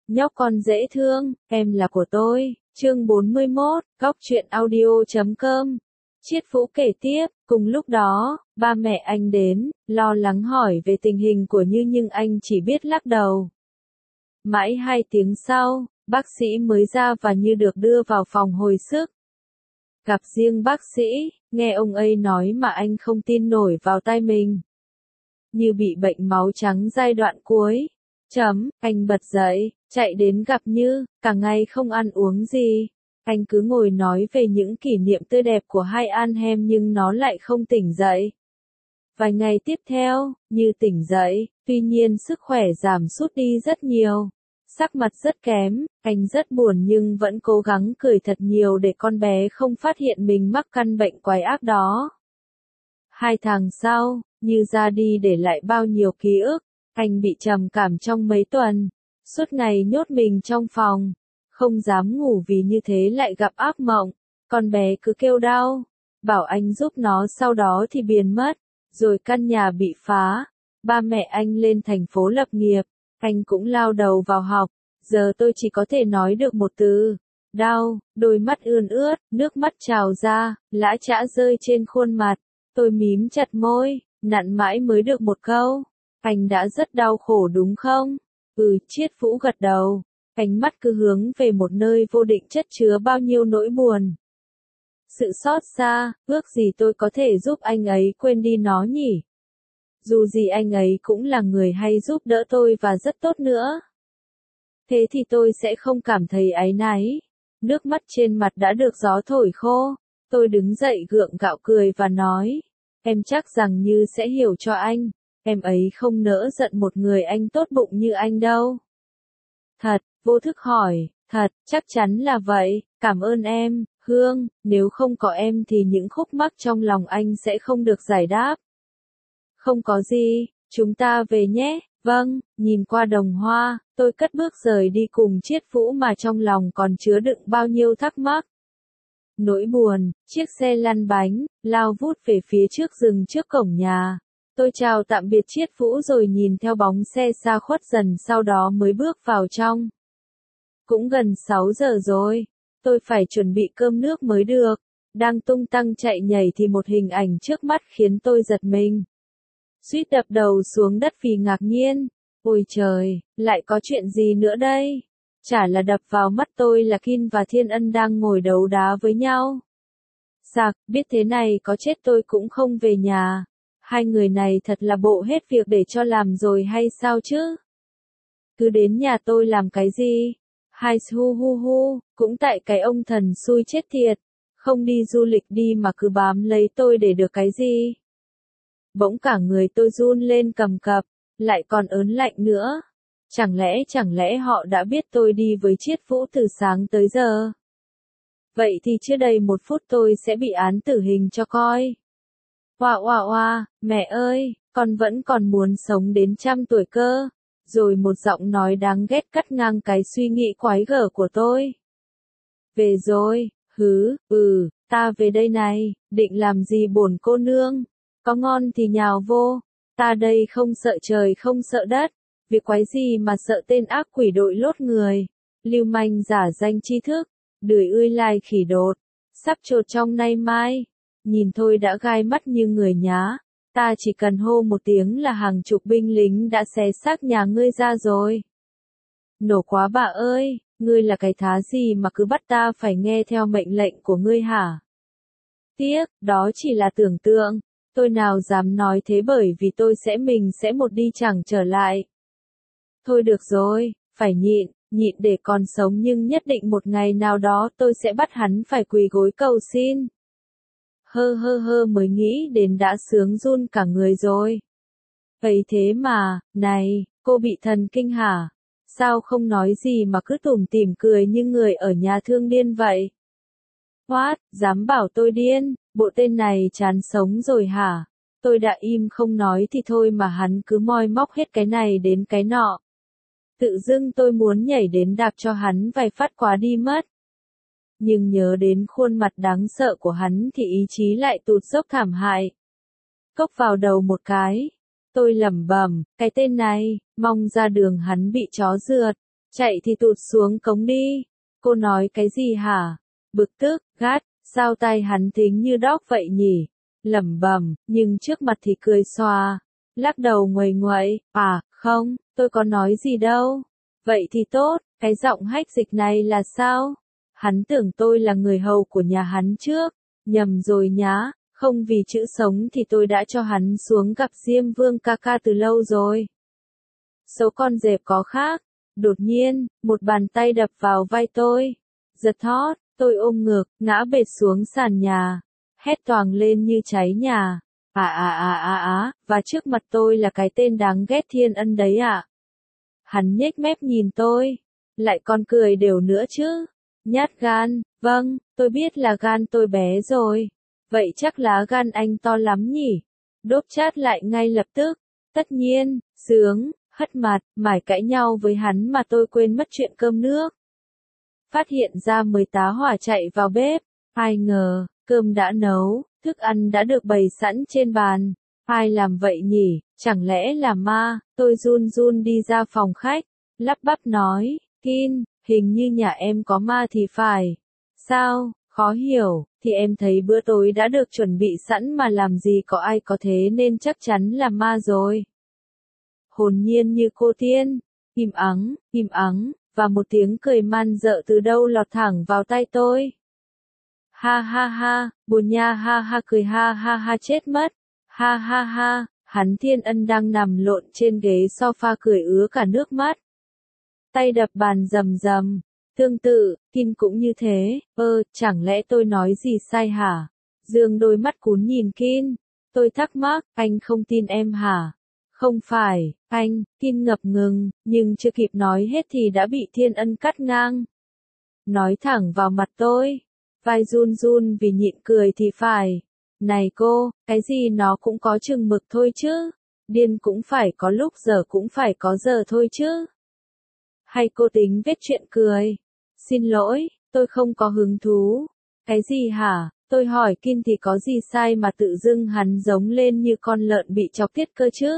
Nhóc con dễ thương, em là của tôi. Chương 41, Góc truyện audio.com. Chiết Vũ kể tiếp, cùng lúc đó, ba mẹ anh đến, lo lắng hỏi về tình hình của Như nhưng anh chỉ biết lắc đầu. Mãi 2 tiếng sau, bác sĩ mới ra và Như được đưa vào phòng hồi sức. Gặp riêng bác sĩ, nghe ông ấy nói mà anh không tin nổi vào tai mình. Như bị bệnh máu trắng giai đoạn cuối. Anh bật dậy, chạy đến gặp Như, cả ngày không ăn uống gì. Anh cứ ngồi nói về những kỷ niệm tươi đẹp của hai anh em nhưng nó lại không tỉnh dậy. Vài ngày tiếp theo, Như tỉnh dậy, tuy nhiên sức khỏe giảm sút đi rất nhiều. Sắc mặt rất kém, anh rất buồn nhưng vẫn cố gắng cười thật nhiều để con bé không phát hiện mình mắc căn bệnh quái ác đó. 2 tháng sau, Như ra đi để lại bao nhiêu ký ức. Anh bị trầm cảm trong mấy tuần, suốt ngày nhốt mình trong phòng, không dám ngủ vì như thế lại gặp ác mộng. Con bé cứ kêu đau, bảo anh giúp nó sau đó thì biến mất, rồi căn nhà bị phá. Ba mẹ anh lên thành phố lập nghiệp, anh cũng lao đầu vào học. Giờ tôi chỉ có thể nói được một từ, đau, đôi mắt ươn ướt, nước mắt trào ra, lã chã rơi trên khuôn mặt. Tôi mím chặt môi, nặn mãi mới được một câu. Anh đã rất đau khổ đúng không? Chiết Vũ gật đầu. Ánh mắt cứ hướng về một nơi vô định chất chứa bao nhiêu nỗi buồn. Sự xót xa, ước gì tôi có thể giúp anh ấy quên đi nó nhỉ? Dù gì anh ấy cũng là người hay giúp đỡ tôi và rất tốt nữa. Thế thì tôi sẽ không cảm thấy áy náy. Nước mắt trên mặt đã được gió thổi khô. Tôi đứng dậy gượng gạo cười và nói. Em chắc rằng Như sẽ hiểu cho anh. Em ấy không nỡ giận một người anh tốt bụng như anh đâu. Thật, vô thức hỏi, thật, chắc chắn là vậy, cảm ơn em, Hương, nếu không có em thì những khúc mắc trong lòng anh sẽ không được giải đáp. Không có gì, chúng ta về nhé, vâng, nhìn qua đồng hoa, tôi cất bước rời đi cùng Chiết Vũ mà trong lòng còn chứa đựng bao nhiêu thắc mắc. Nỗi buồn, chiếc xe lăn bánh, lao vút về phía trước dừng trước cổng nhà. Tôi chào tạm biệt Chiết Vũ rồi nhìn theo bóng xe xa khuất dần sau đó mới bước vào trong. Cũng gần 6 giờ rồi, tôi phải chuẩn bị cơm nước mới được. Đang tung tăng chạy nhảy thì một hình ảnh trước mắt khiến tôi giật mình. Suýt đập đầu xuống đất vì ngạc nhiên. Ôi trời, lại có chuyện gì nữa đây? Chả là đập vào mắt tôi là Kin và Thiên Ân đang ngồi đấu đá với nhau. Sạc, biết thế này có chết tôi cũng không về nhà. Hai người này thật là bộ hết việc để cho làm rồi hay sao chứ? Cứ đến nhà tôi làm cái gì? Hai hu, cũng tại cái ông thần xui chết thiệt. Không đi du lịch đi mà cứ bám lấy tôi để được cái gì? Bỗng cả người tôi run lên cầm cập, lại còn ớn lạnh nữa. Chẳng lẽ họ đã biết tôi đi với Chiết Vũ từ sáng tới giờ? Vậy thì chưa đầy 1 phút tôi sẽ bị án tử hình cho coi. Oa, mẹ ơi, con vẫn còn muốn sống đến 100 tuổi cơ. Rồi một giọng nói đáng ghét cắt ngang cái suy nghĩ quái gở của tôi. Về rồi, ta về đây này, định làm gì bổn cô nương? Có ngon thì nhào vô, ta đây không sợ trời không sợ đất. Việc quái gì mà sợ tên ác quỷ đội lốt người, lưu manh giả danh tri thức, đười ươi lai khỉ đột, sắp chột trong nay mai. Nhìn thôi đã gai mắt như người nhá, ta chỉ cần hô một tiếng là hàng chục binh lính đã xé xác nhà ngươi ra rồi. Nổ quá bà ơi, ngươi là cái thá gì mà cứ bắt ta phải nghe theo mệnh lệnh của ngươi hả? Tiếc, đó chỉ là tưởng tượng, tôi nào dám nói thế bởi vì mình sẽ một đi chẳng trở lại. Thôi được rồi, phải nhịn để còn sống nhưng nhất định một ngày nào đó tôi sẽ bắt hắn phải quỳ gối cầu xin. Mới nghĩ đến đã sướng run cả người rồi. Vậy thế mà, này, cô bị thần kinh hả? Sao không nói gì mà cứ tủm tỉm cười như người ở nhà thương điên vậy? Dám bảo tôi điên, bộ tên này chán sống rồi hả? Tôi đã im không nói thì thôi mà hắn cứ moi móc hết cái này đến cái nọ. Tự dưng tôi muốn nhảy đến đạp cho hắn vài phát quá đi mất. Nhưng nhớ đến khuôn mặt đáng sợ của hắn thì ý chí lại tụt dốc thảm hại. Cốc vào đầu một cái. Tôi lẩm bẩm, cái tên này, mong ra đường hắn bị chó rượt. chạy thì tụt xuống cống đi. Cô nói cái gì hả? Bực tức, gắt, sao tay hắn thính như đóc vậy nhỉ? Lẩm bẩm, nhưng trước mặt thì cười xòa, lắc đầu nguầy nguậy, không, tôi có nói gì đâu. Vậy thì tốt, cái giọng hách dịch này là sao? Hắn tưởng tôi là người hầu của nhà hắn trước, nhầm rồi nhá, không vì chữ sống thì tôi đã cho hắn xuống gặp Diêm Vương ca ca từ lâu rồi. Số con dẹp có khác. Đột nhiên, một bàn tay đập vào vai tôi. Giật thót, tôi ôm ngược, ngã bệt xuống sàn nhà. Hét toàng lên như cháy nhà. Và trước mặt tôi là cái tên đáng ghét Thiên Ân đấy ạ. Hắn nhếch mép nhìn tôi. Lại còn cười đều nữa chứ. Nhát gan, vâng, tôi biết là gan tôi bé rồi. Vậy chắc lá gan anh to lắm nhỉ? Đốp chát lại ngay lập tức. Tất nhiên, sướng. Hất mặt, mải cãi nhau với hắn mà tôi quên mất chuyện cơm nước. Phát hiện ra mới tá hỏa chạy vào bếp, ai ngờ, cơm đã nấu, thức ăn đã được bày sẵn trên bàn. Ai làm vậy nhỉ, chẳng lẽ là ma? Tôi run run đi ra phòng khách, lắp bắp nói, Kin, hình như nhà em có ma thì phải. Sao, khó hiểu, thì em thấy bữa tối đã được chuẩn bị sẵn mà làm gì có ai có thế nên chắc chắn là ma rồi. Hồn nhiên như cô tiên, im ắng, và một tiếng cười man dợ từ đâu lọt thẳng vào tai tôi. Ha ha ha, buồn nha ha ha cười ha ha ha chết mất. Ha ha ha, hắn Thiên Ân đang nằm lộn trên ghế sofa cười ứa cả nước mắt. Tay đập bàn rầm rầm, tương tự, Kin cũng như thế, chẳng lẽ tôi nói gì sai hả? Dương đôi mắt cún nhìn Kin, tôi thắc mắc, anh không tin em hả? Không phải, anh, Kin ngập ngừng, nhưng chưa kịp nói hết thì đã bị Thiên Ân cắt ngang. Nói thẳng vào mặt tôi, vai run run vì nhịn cười thì phải. Này cô, cái gì nó cũng có chừng mực thôi chứ. Điên cũng phải có lúc, giờ cũng phải có giờ thôi chứ. Hay cô tính viết chuyện cười? Xin lỗi, tôi không có hứng thú. Cái gì hả? Tôi hỏi Kin thì có gì sai mà tự dưng hắn giống lên như con lợn bị chọc tiết cơ chứ?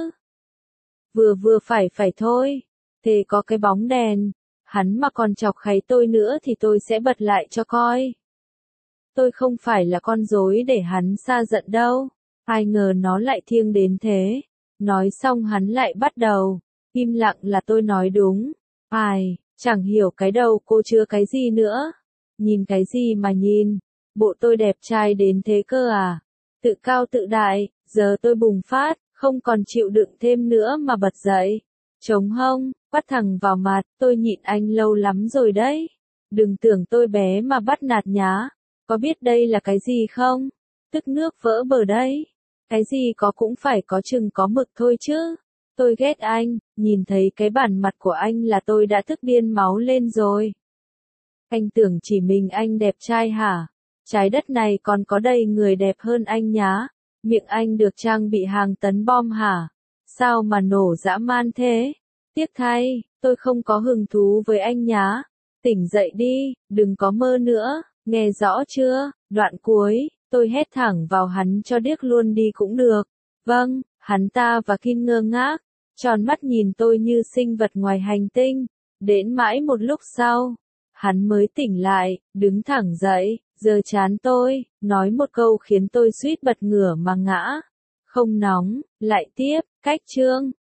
Vừa phải thôi. Thế có cái bóng đèn. Hắn mà còn chọc kháy tôi nữa thì tôi sẽ bật lại cho coi. Tôi không phải là con rối để hắn xa giận đâu. Ai ngờ nó lại thiêng đến thế. Nói xong hắn lại bắt đầu. Im lặng là tôi nói đúng. Chẳng hiểu cái đầu cô chứa cái gì nữa. Nhìn cái gì mà nhìn. Bộ tôi đẹp trai đến thế cơ à? Tự cao tự đại, giờ tôi bùng phát, không còn chịu đựng thêm nữa mà bật dậy. Trống hông, bắt thẳng vào mặt, tôi nhịn anh lâu lắm rồi đấy. Đừng tưởng tôi bé mà bắt nạt nhá. Có biết đây là cái gì không? Tức nước vỡ bờ đấy. Cái gì có cũng phải có chừng có mực thôi chứ. Tôi ghét anh, nhìn thấy cái bản mặt của anh là tôi đã tức điên máu lên rồi. Anh tưởng chỉ mình anh đẹp trai hả? Trái đất này còn có đầy người đẹp hơn anh nhá. Miệng anh được trang bị hàng tấn bom hả? Sao mà nổ dã man thế? Tiếc thay, tôi không có hứng thú với anh nhá. Tỉnh dậy đi, đừng có mơ nữa, nghe rõ chưa? Đoạn cuối, tôi hét thẳng vào hắn cho điếc luôn đi cũng được. Vâng, hắn ta và Kin ngơ ngác, tròn mắt nhìn tôi như sinh vật ngoài hành tinh. Đến mãi một lúc sau, hắn mới tỉnh lại, đứng thẳng dậy, giơ trán tôi, nói một câu khiến tôi suýt bật ngửa mà ngã. Không nóng, lại tiếp, cách chương.